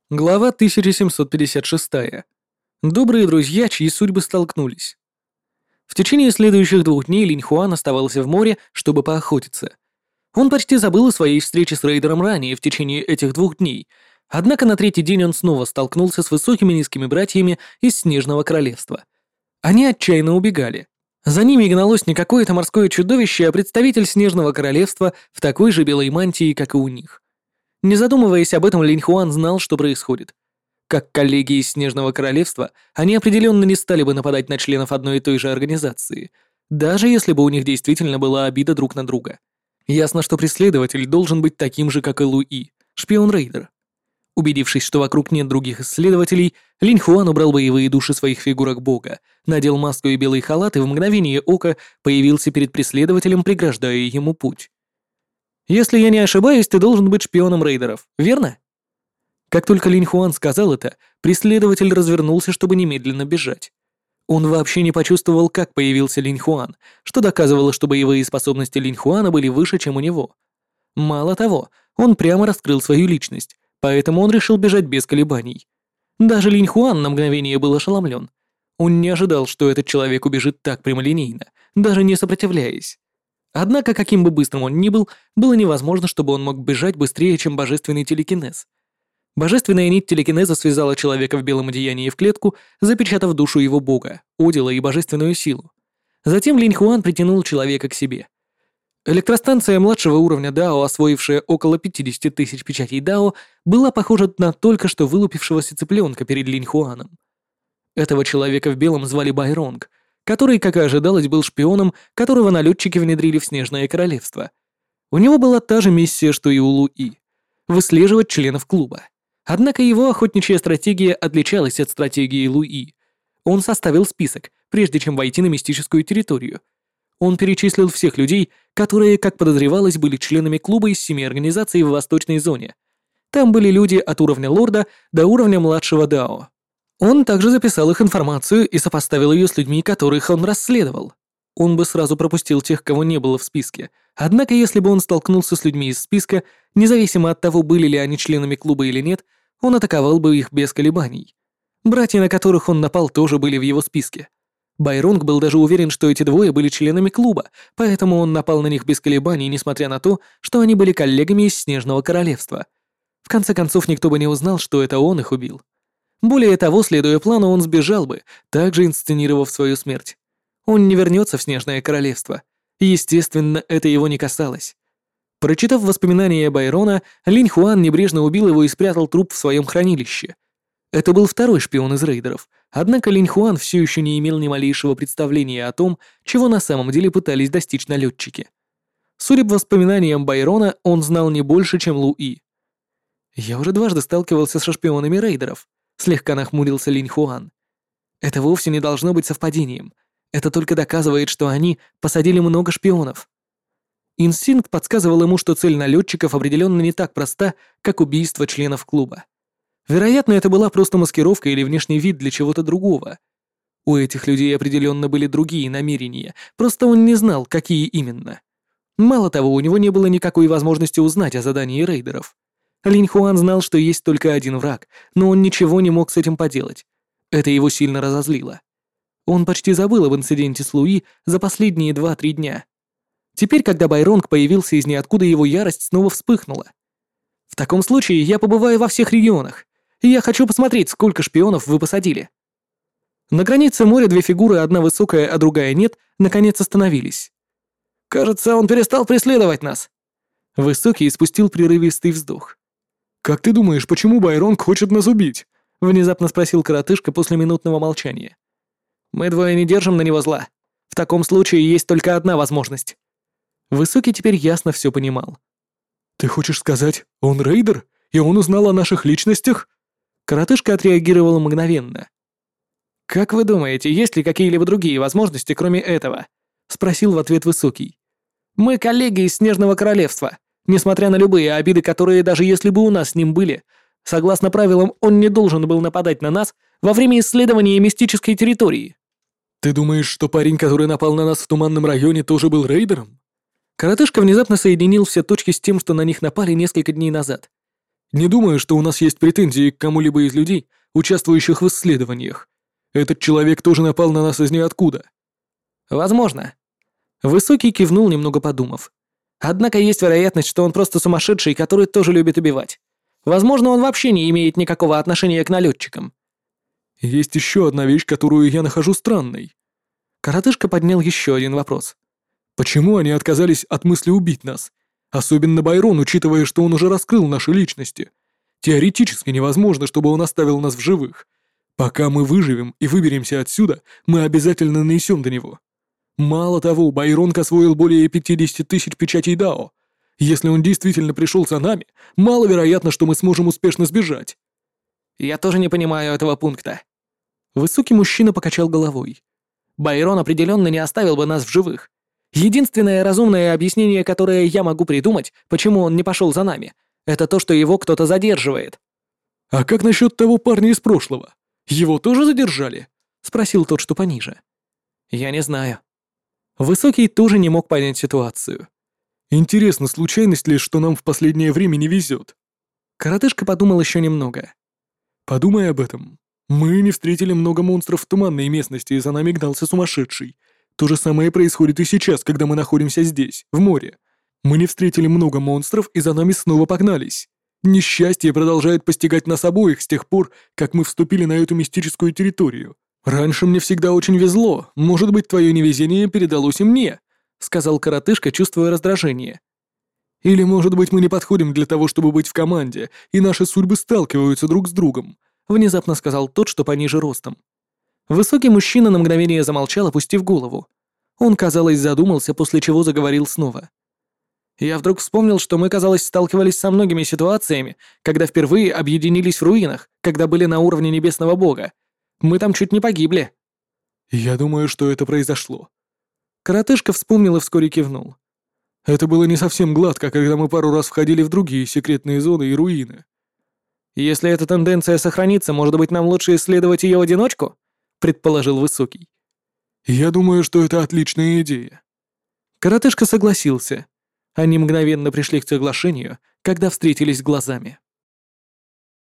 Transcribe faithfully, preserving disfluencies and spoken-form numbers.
Глава тысяча семьсот пятьдесят шесть. Добрые друзья, чьи судьбы столкнулись. В течение следующих двух дней Линь Хуан оставался в море, чтобы поохотиться. Он почти забыл о своей встрече с рейдером ранее в течение этих двух дней, однако на третий день он снова столкнулся с высокими низкими братьями из Снежного Королевства. Они отчаянно убегали. За ними гналось не какое-то морское чудовище, а представитель Снежного Королевства в такой же белой мантии, как и у них. Не задумываясь об этом, Линь Хуан знал, что происходит. Как коллеги из Снежного Королевства, они определенно не стали бы нападать на членов одной и той же организации, даже если бы у них действительно была обида друг на друга. Ясно, что преследователь должен быть таким же, как и Луи, шпион-рейдер. Убедившись, что вокруг нет других исследователей, Линь Хуан убрал боевые души своих фигурок бога, надел маску и белый халат и в мгновение ока появился перед преследователем, преграждая ему путь. «Если я не ошибаюсь, ты должен быть шпионом рейдеров, верно?» Как только Линь Хуан сказал это, преследователь развернулся, чтобы немедленно бежать. Он вообще не почувствовал, как появился Линь Хуан, что доказывало, что боевые способности Линь Хуана были выше, чем у него. Мало того, он прямо раскрыл свою личность, поэтому он решил бежать без колебаний. Даже Линь Хуан на мгновение был ошеломлен. Он не ожидал, что этот человек убежит так прямолинейно, даже не сопротивляясь. Однако, каким бы быстрым он ни был, было невозможно, чтобы он мог бежать быстрее, чем божественный телекинез. Божественная нить телекинеза связала человека в белом одеянии в клетку, запечатав душу его бога, Одила и божественную силу. Затем Линь Хуан притянул человека к себе. Электростанция младшего уровня Дао, освоившая около пятьдесят тысяч печатей Дао, была похожа на только что вылупившегося цыпленка перед Линь Хуаном. Этого человека в белом звали Байронг, который, как и ожидалось, был шпионом, которого налетчики внедрили в Снежное Королевство. У него была та же миссия, что и у Луи — выслеживать членов клуба. Однако его охотничья стратегия отличалась от стратегии Луи. Он составил список, прежде чем войти на мистическую территорию. Он перечислил всех людей, которые, как подозревалось, были членами клуба из семи организаций в Восточной зоне. Там были люди от уровня лорда до уровня младшего Дао. Он также записал их информацию и сопоставил ее с людьми, которых он расследовал. Он бы сразу пропустил тех, кого не было в списке. Однако, если бы он столкнулся с людьми из списка, независимо от того, были ли они членами клуба или нет, он атаковал бы их без колебаний. Братья, на которых он напал, тоже были в его списке. Байронг был даже уверен, что эти двое были членами клуба, поэтому он напал на них без колебаний, несмотря на то, что они были коллегами из Снежного Королевства. В конце концов, никто бы не узнал, что это он их убил. Более того, следуя плану, он сбежал бы, также инсценировав свою смерть. Он не вернется в Снежное Королевство. Естественно, это его не касалось. Прочитав воспоминания Байрона, Линь Хуан небрежно убил его и спрятал труп в своем хранилище. Это был второй шпион из рейдеров, однако Линь Хуан все еще не имел ни малейшего представления о том, чего на самом деле пытались достичь налетчики. Судя по воспоминаниям Байрона, он знал не больше, чем Луи. «Я уже дважды сталкивался со шпионами рейдеров», — слегка нахмурился Линь Хуан. «Это вовсе не должно быть совпадением. Это только доказывает, что они посадили много шпионов». Инстинкт подсказывал ему, что цель налетчиков определенно не так проста, как убийство членов клуба. Вероятно, это была просто маскировка или внешний вид для чего-то другого. У этих людей определенно были другие намерения, просто он не знал, какие именно. Мало того, у него не было никакой возможности узнать о задании рейдеров. Линь Хуан знал, что есть только один враг, но он ничего не мог с этим поделать. Это его сильно разозлило. Он почти забыл об инциденте с Луи за последние два-три дня. Теперь, когда Байронг появился из ниоткуда, его ярость снова вспыхнула. «В таком случае я побываю во всех регионах, и я хочу посмотреть, сколько шпионов вы посадили». На границе моря две фигуры, одна высокая, а другая нет, наконец остановились. «Кажется, он перестал преследовать нас». Высокий испустил прерывистый вздох. «Как ты думаешь, почему Байронг хочет нас убить?» — внезапно спросил коротышка после минутного молчания. «Мы двое не держим на него зла. В таком случае есть только одна возможность». Высокий теперь ясно все понимал. «Ты хочешь сказать, он рейдер, и он узнал о наших личностях?» Коротышка отреагировала мгновенно. «Как вы думаете, есть ли какие-либо другие возможности, кроме этого?» — спросил в ответ Высокий. «Мы коллеги из Снежного Королевства. Несмотря на любые обиды, которые даже если бы у нас с ним были, согласно правилам, он не должен был нападать на нас во время исследования мистической территории». «Ты думаешь, что парень, который напал на нас в туманном районе, тоже был рейдером?» Коротышка внезапно соединил все точки с тем, что на них напали несколько дней назад. Не думаю, что у нас есть претензии к кому-либо из людей, участвующих в исследованиях. Этот человек тоже напал на нас из ниоткуда». «Возможно». Высокий кивнул, немного подумав. «Однако есть вероятность, что он просто сумасшедший, который тоже любит убивать. Возможно, он вообще не имеет никакого отношения к налетчикам». «Есть еще одна вещь, которую я нахожу странной». Коротышка поднял еще один вопрос. «Почему они отказались от мысли убить нас? Особенно Байрон, учитывая, что он уже раскрыл наши личности. Теоретически невозможно, чтобы он оставил нас в живых. Пока мы выживем и выберемся отсюда, мы обязательно нанесем до него. Мало того, Байронг освоил более пятьдесят тысяч печатей Дао. Если он действительно пришел за нами, маловероятно, что мы сможем успешно сбежать». «Я тоже не понимаю этого пункта». Высокий мужчина покачал головой. «Байрон определенно не оставил бы нас в живых. Единственное разумное объяснение, которое я могу придумать, почему он не пошел за нами, это то, что его кто-то задерживает». «А как насчет того парня из прошлого? Его тоже задержали?» — спросил тот, что пониже. «Я не знаю». Высокий тоже не мог понять ситуацию. «Интересно, случайность ли, что нам в последнее время не везет?» Коротышка подумал еще немного. «Подумай об этом. Мы не встретили много монстров в туманной местности, и за нами гнался сумасшедший. То же самое происходит и сейчас, когда мы находимся здесь, в море. Мы не встретили много монстров, и за нами снова погнались. Несчастье продолжает постигать нас обоих с тех пор, как мы вступили на эту мистическую территорию. Раньше мне всегда очень везло, может быть, твое невезение передалось и мне», — сказал коротышка, чувствуя раздражение. «Или, может быть, мы не подходим для того, чтобы быть в команде, и наши судьбы сталкиваются друг с другом», — внезапно сказал тот, что пониже ростом. Высокий мужчина на мгновение замолчал, опустив голову. Он, казалось, задумался, после чего заговорил снова. «Я вдруг вспомнил, что мы, казалось, сталкивались со многими ситуациями, когда впервые объединились в руинах, когда были на уровне небесного бога. Мы там чуть не погибли». «Я думаю, что это произошло». Коротышка вспомнил и вскоре кивнул. «Это было не совсем гладко, когда мы пару раз входили в другие секретные зоны и руины». «Если эта тенденция сохранится, может быть, нам лучше исследовать ее в одиночку?» — предположил Высокий. «Я думаю, что это отличная идея». Коротышка согласился. Они мгновенно пришли к соглашению, когда встретились глазами.